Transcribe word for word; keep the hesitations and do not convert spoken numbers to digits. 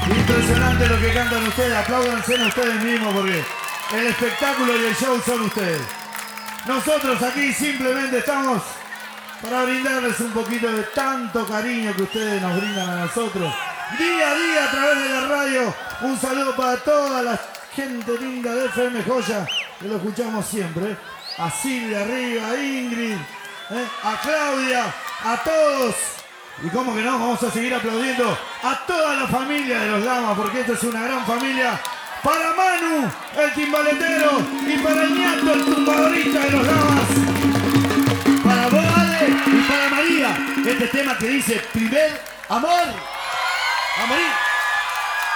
Impresionante lo que cantan ustedes, apláudanse a ustedes mismos porque el espectáculo y el show son ustedes. Nosotros aquí simplemente estamos para brindarles un poquito de tanto cariño que ustedes nos brindan a nosotros. Día a día a través de la radio, un saludo para toda la gente linda de F M Joya, que lo escuchamos siempre. ¿eh? A Silvia arriba, a Ingrid, ¿eh? a Claudia, a todos. Y cómo que no, vamos a seguir aplaudiendo a toda la familia de los Lamas, porque esta es una gran familia. Para Manu, el timbaletero, y para el ñato, el tumbadorista de los Lamas. Para vos, Ale, y para María, este tema que dice Primer Amor. A morir.